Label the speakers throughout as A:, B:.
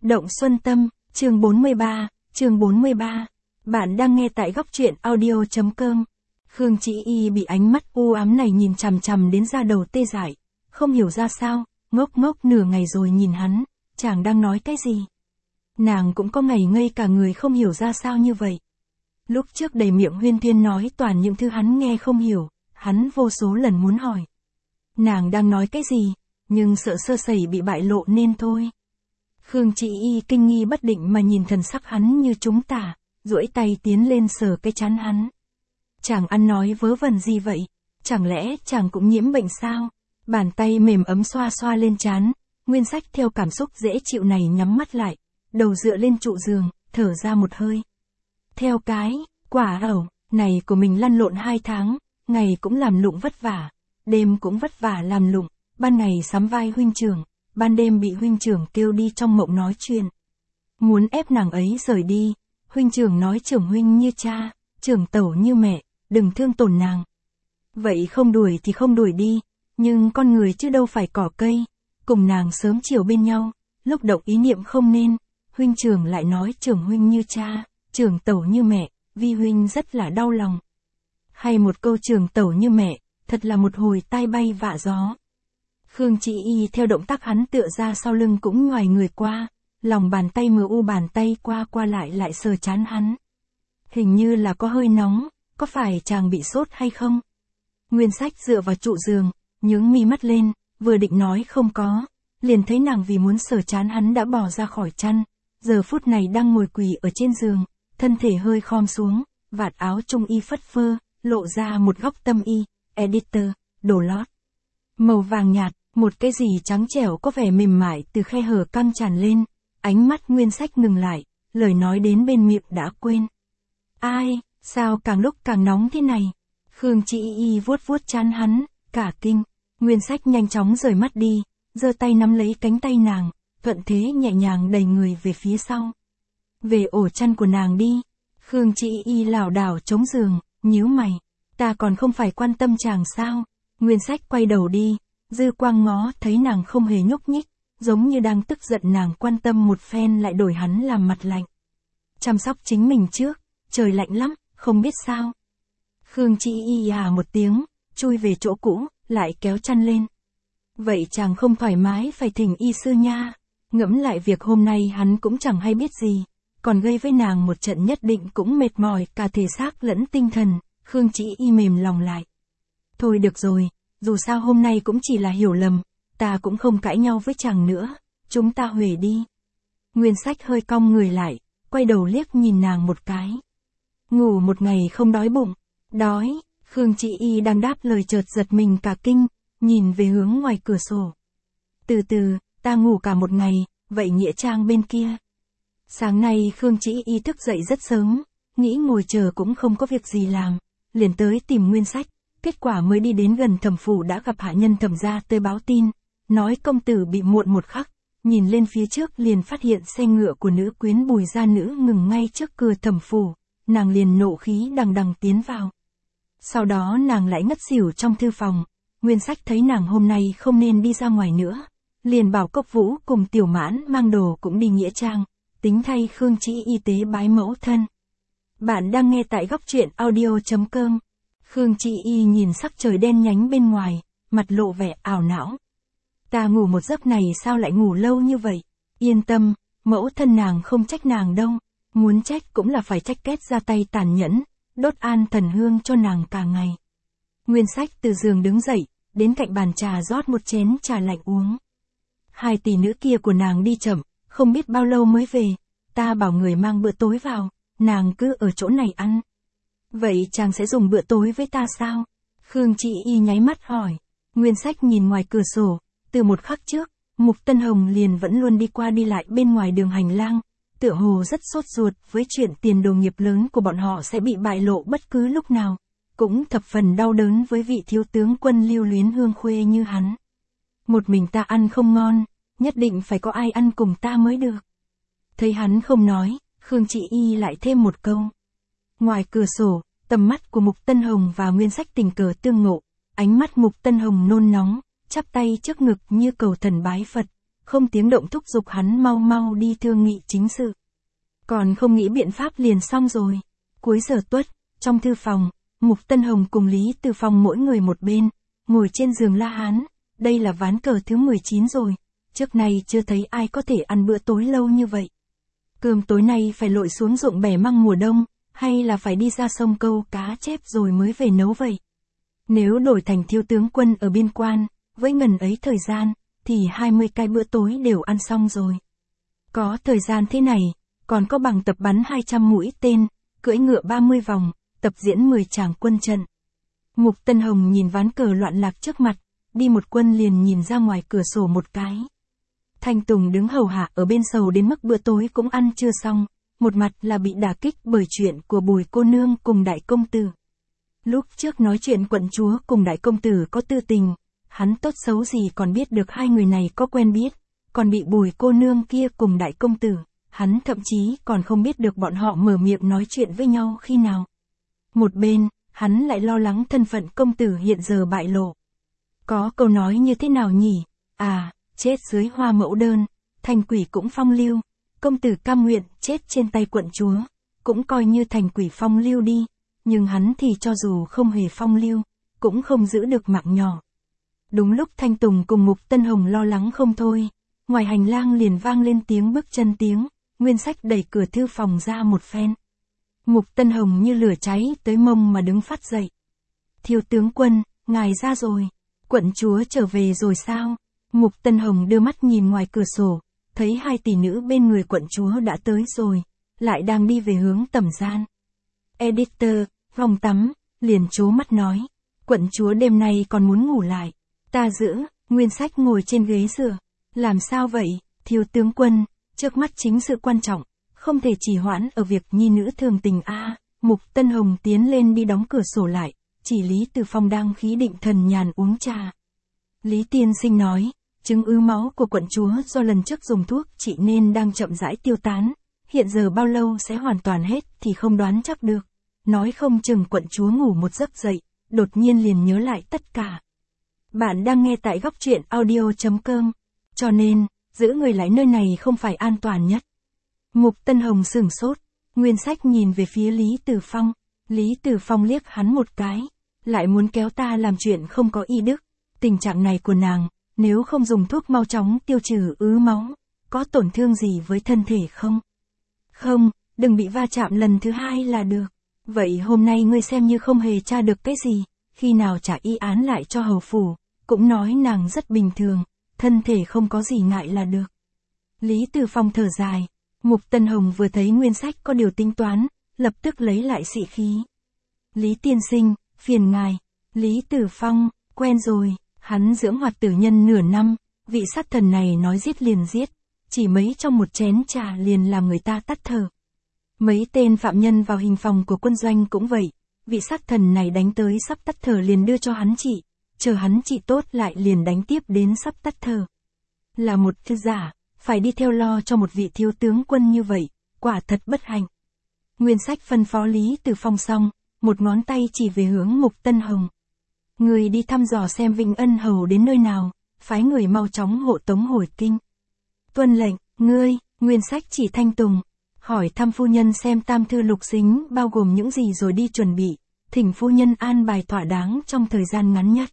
A: Động Xuân Tâm, chương 43. Bạn đang nghe tại góc truyện audio.com. Khương Chị Y bị ánh mắt u ám này nhìn chằm chằm đến da đầu tê dại, không hiểu ra sao, ngốc ngốc nửa ngày rồi nhìn hắn, chàng đang nói cái gì. Nàng cũng có ngày ngây cả người không hiểu ra sao như vậy. Lúc trước đầy miệng huyên thuyên nói toàn những thứ hắn nghe không hiểu, hắn vô số lần muốn hỏi. Nàng đang nói cái gì, nhưng sợ sơ sẩy bị bại lộ nên thôi. Khương Chị Y kinh nghi bất định mà nhìn thần sắc hắn như trúng tả, duỗi tay tiến lên sờ cái trán hắn. Chàng ăn nói vớ vẩn gì vậy? Chẳng lẽ chàng cũng nhiễm bệnh sao? Bàn tay mềm ấm xoa xoa lên trán, Nguyên Sách theo cảm xúc dễ chịu này nhắm mắt lại, đầu dựa lên trụ giường, thở ra một hơi. Theo cái, quả ẩu, này của mình lăn lộn 2 tháng, ngày cũng làm lụng vất vả, đêm cũng vất vả làm lụng, ban ngày sắm vai huynh trưởng, ban đêm bị huynh trưởng kêu đi trong mộng nói chuyện. Muốn ép nàng ấy rời đi, huynh trưởng nói trưởng huynh như cha, trưởng tẩu như mẹ, đừng thương tổn nàng. Vậy không đuổi thì không đuổi đi, nhưng con người chứ đâu phải cỏ cây, cùng nàng sớm chiều bên nhau, lúc động ý niệm không nên, huynh trưởng lại nói trưởng huynh như cha, trưởng tẩu như mẹ, vi huynh rất là đau lòng. Hay một câu trưởng tẩu như mẹ, thật là một hồi tai bay vạ gió. Khương Chị Y theo động tác hắn tựa ra sau lưng cũng ngoài người qua, lòng bàn tay mờ u bàn tay qua lại sờ trán hắn. Hình như là có hơi nóng, có phải chàng bị sốt hay không? Nguyên Sách dựa vào trụ giường, nhướng mi mắt lên, vừa định nói không có, liền thấy nàng vì muốn sờ trán hắn đã bò ra khỏi chăn, giờ phút này đang ngồi quỳ ở trên giường, thân thể hơi khom xuống, vạt áo trung y phất phơ, lộ ra một góc tâm y, editor, đồ lót. Màu vàng nhạt, một cái gì trắng trẻo có vẻ mềm mại từ khe hở căng tràn lên, ánh mắt Nguyên Sách ngừng lại, lời nói đến bên miệng đã quên. Ai, sao càng lúc càng nóng thế này? Khương Chị Y vuốt trán hắn, cả kinh, Nguyên Sách nhanh chóng rời mắt đi, giơ tay nắm lấy cánh tay nàng, thuận thế nhẹ nhàng đẩy người về phía sau. Về ổ chăn của nàng đi. Khương Chị Y lảo đảo chống giường, nhíu mày, ta còn không phải quan tâm chàng sao? Nguyên Sách quay đầu đi, dư quang ngó thấy nàng không hề nhúc nhích, giống như đang tức giận nàng quan tâm một phen lại đổi hắn làm mặt lạnh. Chăm sóc chính mình trước, trời lạnh lắm, không biết sao. Khương Chị Y một tiếng, chui về chỗ cũ, lại kéo chăn lên. Vậy chàng không thoải mái phải thỉnh y sư nha. Ngẫm lại việc hôm nay hắn cũng chẳng hay biết gì, còn gây với nàng một trận nhất định cũng mệt mỏi cả thể xác lẫn tinh thần. Khương Chị Y mềm lòng lại. Thôi được rồi, dù sao hôm nay cũng chỉ là hiểu lầm, ta cũng không cãi nhau với chàng nữa, chúng ta huề đi. Nguyên Sách hơi cong người lại, quay đầu liếc nhìn nàng một cái. Ngủ một ngày không đói bụng, đói. Khương Chị Y đang đáp lời chợt giật mình cả kinh, nhìn về hướng ngoài cửa sổ. Từ từ, ta ngủ cả một ngày, vậy nghĩa trang bên kia. Sáng nay Khương Chị Y thức dậy rất sớm, nghĩ ngồi chờ cũng không có việc gì làm, liền tới tìm Nguyên Sách. Kết quả mới đi đến gần Thẩm phủ đã gặp hạ nhân Thẩm gia tới báo tin, nói công tử bị muộn một khắc, nhìn lên phía trước liền phát hiện xe ngựa của nữ quyến Bùi gia nữ ngừng ngay trước cửa Thẩm phủ, nàng liền nộ khí đằng đằng tiến vào. Sau đó nàng lại ngất xỉu trong thư phòng, Nguyên Sách thấy nàng hôm nay không nên đi ra ngoài nữa, liền bảo Cốc Vũ cùng Tiểu Mãn mang đồ cũng đi nghĩa trang, tính thay Khương Chị Y tế bái mẫu thân. Bạn đang nghe tại góc truyện audio.com. Khương Chị Y nhìn sắc trời đen nhánh bên ngoài, mặt lộ vẻ ảo não. Ta ngủ một giấc này sao lại ngủ lâu như vậy? Yên tâm, mẫu thân nàng không trách nàng đâu, muốn trách cũng là phải trách Kết ra tay tàn nhẫn, đốt an thần hương cho nàng cả ngày. Nguyên Sách từ giường đứng dậy, đến cạnh bàn trà rót một chén trà lạnh uống. 2 tỷ nữ kia của nàng đi chậm, không biết bao lâu mới về, ta bảo người mang bữa tối vào, nàng cứ ở chỗ này ăn. Vậy chàng sẽ dùng bữa tối với ta sao? Khương Chị Y nháy mắt hỏi. Nguyên Sách nhìn ngoài cửa sổ, từ một khắc trước, Mục Tân Hồng liền vẫn luôn đi qua đi lại bên ngoài đường hành lang, tựa hồ rất sốt ruột với chuyện tiền đồ nghiệp lớn của bọn họ sẽ bị bại lộ bất cứ lúc nào, cũng thập phần đau đớn với vị thiếu tướng quân lưu luyến hương khuê như hắn. Một mình ta ăn không ngon, nhất định phải có ai ăn cùng ta mới được. Thấy hắn không nói, Khương Chị Y lại thêm một câu. Ngoài cửa sổ, tầm mắt của Mục Tân Hồng và Nguyên Sách tình cờ tương ngộ, ánh mắt Mục Tân Hồng nôn nóng, chắp tay trước ngực như cầu thần bái Phật, không tiếng động thúc giục hắn mau mau đi thương nghị chính sự. Còn không nghĩ biện pháp liền xong rồi. Cuối giờ tuất, trong thư phòng, Mục Tân Hồng cùng Lý Từ Phong mỗi người một bên, ngồi trên giường la hán, đây là ván cờ thứ 19 rồi, trước nay chưa thấy ai có thể ăn bữa tối lâu như vậy. Cơm tối nay phải lội xuống ruộng bẻ măng mùa đông, hay là phải đi ra sông câu cá chép rồi mới về nấu vậy? Nếu đổi thành thiếu tướng quân ở biên quan, với ngần ấy thời gian, thì 20 cái bữa tối đều ăn xong rồi. Có thời gian thế này, còn có bằng tập bắn 200 mũi tên, cưỡi ngựa 30 vòng, tập diễn 10 tràng quân trận. Mục Tân Hồng nhìn ván cờ loạn lạc trước mặt, đi một quân liền nhìn ra ngoài cửa sổ một cái. Thanh Tùng đứng hầu hạ ở bên sầu đến mức bữa tối cũng ăn chưa xong, một mặt là bị đả kích bởi chuyện của Bùi cô nương cùng đại công tử. Lúc trước nói chuyện quận chúa cùng đại công tử có tư tình, hắn tốt xấu gì còn biết được hai người này có quen biết, còn bị Bùi cô nương kia cùng đại công tử, hắn thậm chí còn không biết được bọn họ mở miệng nói chuyện với nhau khi nào. Một bên, hắn lại lo lắng thân phận công tử hiện giờ bại lộ. Có câu nói như thế nào nhỉ? À, chết dưới hoa mẫu đơn, thành quỷ cũng phong lưu, công tử cam nguyện chết trên tay quận chúa, cũng coi như thành quỷ phong lưu đi, nhưng hắn thì cho dù không hề phong lưu, cũng không giữ được mạng nhỏ. Đúng lúc Thanh Tùng cùng Mục Tân Hồng lo lắng không thôi, ngoài hành lang liền vang lên tiếng bước chân tiếng, Nguyên Sách đẩy cửa thư phòng ra một phen. Mục Tân Hồng như lửa cháy tới mông mà đứng phát dậy. Thiếu tướng quân, ngài ra rồi, quận chúa trở về rồi sao? Mục Tân Hồng đưa mắt nhìn ngoài cửa sổ, thấy hai tỷ nữ bên người quận chúa đã tới rồi, lại đang đi về hướng tẩm gian. Editor, phòng tắm, liền trố mắt nói, quận chúa đêm nay còn muốn ngủ lại, ta giữ. Nguyên Sách ngồi trên ghế dựa, làm sao vậy, thiếu tướng quân, trước mắt chính sự quan trọng, không thể trì hoãn ở việc nhi nữ thường tình a. Mục Tân Hồng tiến lên đi đóng cửa sổ lại, chỉ Lý Từ Phong đang khí định thần nhàn uống trà. Lý tiên sinh nói, chứng ứ máu của quận chúa do lần trước dùng thuốc trị nên đang chậm rãi tiêu tán, hiện giờ bao lâu sẽ hoàn toàn hết thì không đoán chắc được. Nói không chừng quận chúa ngủ một giấc dậy, đột nhiên liền nhớ lại tất cả. Bạn đang nghe tại góc truyện audio.com, cho nên, giữ người lại nơi này không phải an toàn nhất. Mục Tân Hồng sửng sốt, Nguyên Sách nhìn về phía Lý Từ Phong, Lý Từ Phong liếc hắn một cái, lại muốn kéo ta làm chuyện không có y đức, tình trạng này của nàng, nếu không dùng thuốc mau chóng tiêu trừ ứ máu, có tổn thương gì với thân thể không? Không, đừng bị va chạm lần thứ hai là được. Vậy hôm nay ngươi xem như không hề tra được cái gì, khi nào trả y án lại cho hầu phủ, cũng nói nàng rất bình thường, thân thể không có gì ngại là được. Lý Từ Phong thở dài, Mục Tân Hồng vừa thấy Nguyên Sách có điều tính toán, lập tức lấy lại sĩ khí. Lý tiên sinh, phiền ngài. Lý Từ Phong, quen rồi, hắn dưỡng hoạt tử nhân nửa năm, vị sát thần này nói giết liền giết, chỉ mấy trong một chén trà liền làm người ta tắt thở. Mấy tên phạm nhân vào hình phòng của quân doanh cũng vậy, vị sát thần này đánh tới sắp tắt thở liền đưa cho hắn trị, chờ hắn trị tốt lại liền đánh tiếp đến sắp tắt thở. Là một thư giả, phải đi theo lo cho một vị thiếu tướng quân như vậy, quả thật bất hạnh. Nguyên Sách phân phó Lý Từ Phong xong, một ngón tay chỉ về hướng Mục Tân Hồng. Người đi thăm dò xem Vinh Ân Hầu đến nơi nào, phái người mau chóng hộ tống hồi kinh. Tuân lệnh, ngươi. Nguyên Sách chỉ Thanh Tùng, hỏi thăm phu nhân xem tam thư lục xính bao gồm những gì rồi đi chuẩn bị, thỉnh phu nhân an bài thỏa đáng trong thời gian ngắn nhất.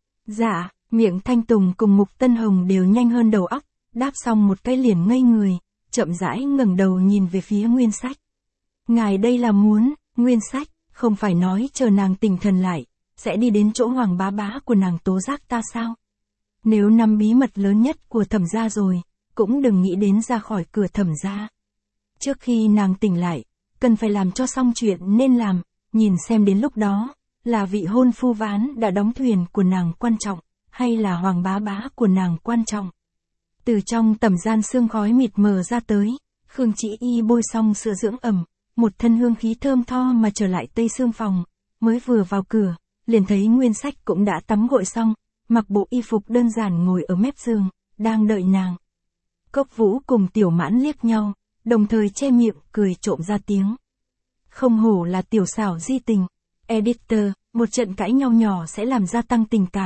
A: Dạ, miệng Thanh Tùng cùng Mục Tân Hồng đều nhanh hơn đầu óc, đáp xong một cái liền ngây người, chậm rãi ngẩng đầu nhìn về phía Nguyên Sách. Ngài đây là muốn, Nguyên Sách, không phải nói chờ nàng tỉnh thần lại, sẽ đi đến chỗ Hoàng bá bá của nàng tố giác ta sao? Nếu nắm bí mật lớn nhất của Thẩm gia rồi, cũng đừng nghĩ đến ra khỏi cửa Thẩm gia. Trước khi nàng tỉnh lại, cần phải làm cho xong chuyện nên làm, nhìn xem đến lúc đó, là vị hôn phu ván đã đóng thuyền của nàng quan trọng, hay là Hoàng bá bá của nàng quan trọng. Từ trong tẩm gian sương khói mịt mờ ra tới, Khương Chỉ Y bôi xong sữa dưỡng ẩm, một thân hương khí thơm tho mà trở lại tây sương phòng, mới vừa vào cửa, liền thấy Nguyên Sách cũng đã tắm gội xong, mặc bộ y phục đơn giản ngồi ở mép giường, đang đợi nàng. Cốc Vũ cùng Tiểu Mãn liếc nhau, đồng thời che miệng cười trộm ra tiếng. Không hổ là tiểu xảo di tình. Editor, một trận cãi nhau nhỏ sẽ làm gia tăng tình cảm,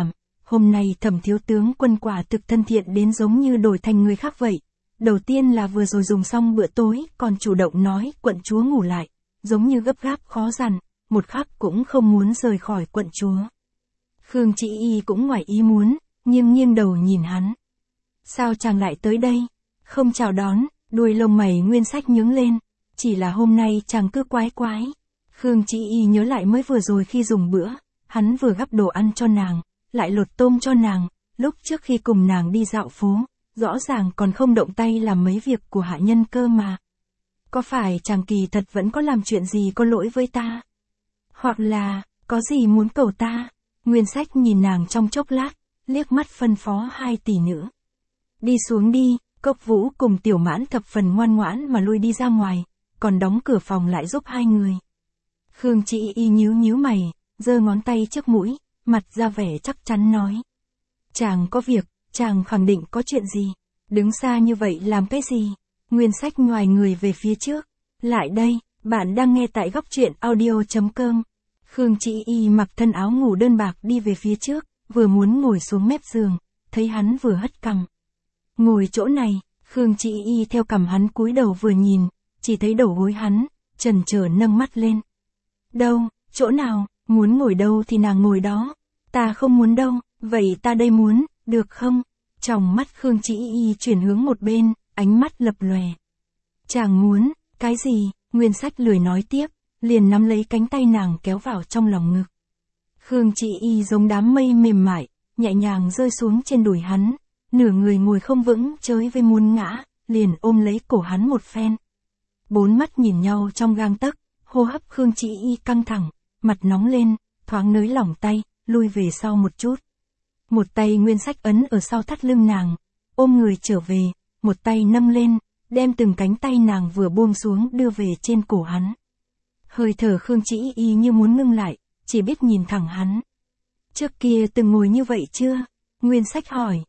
A: Hôm nay Thẩm thiếu tướng Quân quả thực thân thiện đến giống như đổi thành người khác vậy. Đầu tiên là vừa rồi dùng xong bữa tối, còn chủ động nói quận chúa ngủ lại, giống như gấp gáp khó dằn, một khắc cũng không muốn rời khỏi quận chúa. Khương Chị Y cũng ngoài ý muốn, nghiêng đầu nhìn hắn. Sao chàng lại tới đây? Không chào đón, đuôi lông mày Nguyên Sách nhướng lên, chỉ là hôm nay chàng cứ quái quái. Khương Chị Y nhớ lại mới vừa rồi khi dùng bữa, hắn vừa gắp đồ ăn cho nàng, lại lột tôm cho nàng, lúc trước khi cùng nàng đi dạo phố, rõ ràng còn không động tay làm mấy việc của hạ nhân cơ mà. Có phải chàng kỳ thật vẫn có làm chuyện gì có lỗi với ta? Hoặc là, có gì muốn cầu ta? Nguyên Sách nhìn nàng trong chốc lát, liếc mắt phân phó 2 tỷ nữ. Đi xuống đi, Cốc Vũ cùng Tiểu Mãn thập phần ngoan ngoãn mà lui đi ra ngoài, còn đóng cửa phòng lại giúp 2 người. Khương Chị Y nhíu mày, giơ ngón tay trước mũi, mặt ra vẻ chắc chắn nói. Chàng có việc, chàng khẳng định có chuyện gì, đứng xa như vậy làm cái gì? Nguyên Sách ngoài người về phía trước. Lại đây, bạn đang nghe tại góc truyện audio.com. Khương Chị Y mặc thân áo ngủ đơn bạc đi về phía trước, vừa muốn ngồi xuống mép giường, thấy hắn vừa hất cằm. Ngồi chỗ này, Khương Chị Y theo cằm hắn cúi đầu vừa nhìn, chỉ thấy đầu gối hắn, chần chờ nâng mắt lên. Đâu, chỗ nào, muốn ngồi đâu thì nàng ngồi đó. Ta không muốn đâu, vậy ta đây muốn, được không? Trong mắt Khương Chị Y chuyển hướng một bên, ánh mắt lập lòe. Chàng muốn, cái gì? Nguyên Sách lười nói tiếp, liền nắm lấy cánh tay nàng kéo vào trong lòng ngực. Khương Chị Y giống đám mây mềm mại, nhẹ nhàng rơi xuống trên đùi hắn, nửa người ngồi không vững chới với muốn ngã, liền ôm lấy cổ hắn một phen. 4 mắt nhìn nhau trong gang tấc, hô hấp Khương Chị Y căng thẳng, mặt nóng lên, thoáng nới lỏng tay, lui về sau một chút. Một tay Nguyên Sách ấn ở sau thắt lưng nàng, ôm người trở về, một tay nâng lên, đem từng cánh tay nàng vừa buông xuống đưa về trên cổ hắn. Hơi thở Khương Chị Y như muốn ngưng lại, chỉ biết nhìn thẳng hắn. Trước kia từng ngồi như vậy chưa? Nguyên Sách hỏi,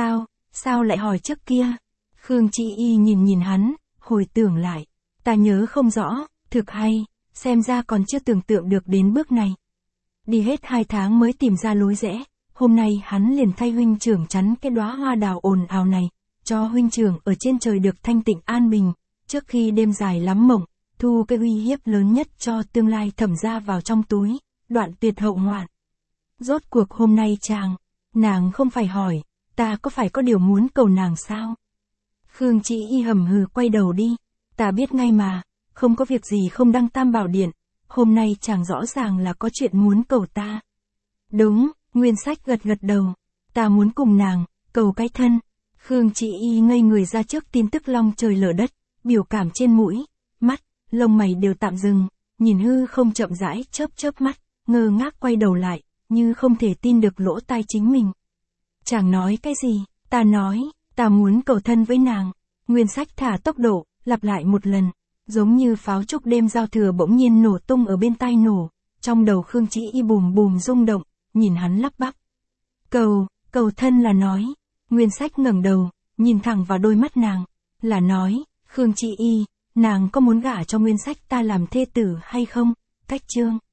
A: sao lại hỏi trước kia? Khương Chị Y nhìn hắn, hồi tưởng lại, ta nhớ không rõ, thực hay, xem ra còn chưa tưởng tượng được đến bước này. Đi hết 2 tháng mới tìm ra lối rẽ, hôm nay hắn liền thay huynh trưởng chắn cái đóa hoa đào ồn ào này, cho huynh trưởng ở trên trời được thanh tịnh an bình, trước khi đêm dài lắm mộng, thu cái uy hiếp lớn nhất cho tương lai Thẩm gia vào trong túi, đoạn tuyệt hậu hoạn. Rốt cuộc hôm nay nàng không phải hỏi, ta có phải có điều muốn cầu nàng sao? Khương Chị Y hầm hừ quay đầu đi, ta biết ngay mà, không có việc gì không đăng Tam Bảo Điện, hôm nay chàng rõ ràng là có chuyện muốn cầu ta. Đúng, Nguyên Sách gật đầu, ta muốn cùng nàng, cầu cái thân. Khương Chị Y ngây người ra trước tin tức long trời lở đất, biểu cảm trên mũi, mắt, lông mày đều tạm dừng, nhìn hư không chậm rãi chớp mắt, ngơ ngác quay đầu lại, như không thể tin được lỗ tai chính mình. Chàng nói cái gì? Ta nói, ta muốn cầu thân với nàng. Nguyên Sách thả tốc độ, lặp lại một lần, giống như pháo trúc đêm giao thừa bỗng nhiên nổ tung ở bên tai nổ, trong đầu Khương Chị Y bùm rung động, nhìn hắn lắp bắp. Cầu thân là nói. Nguyên Sách ngẩng đầu, nhìn thẳng vào đôi mắt nàng, là nói, Khương Chị Y, nàng có muốn gả cho Nguyên Sách ta làm thê tử hay không? Cách chương.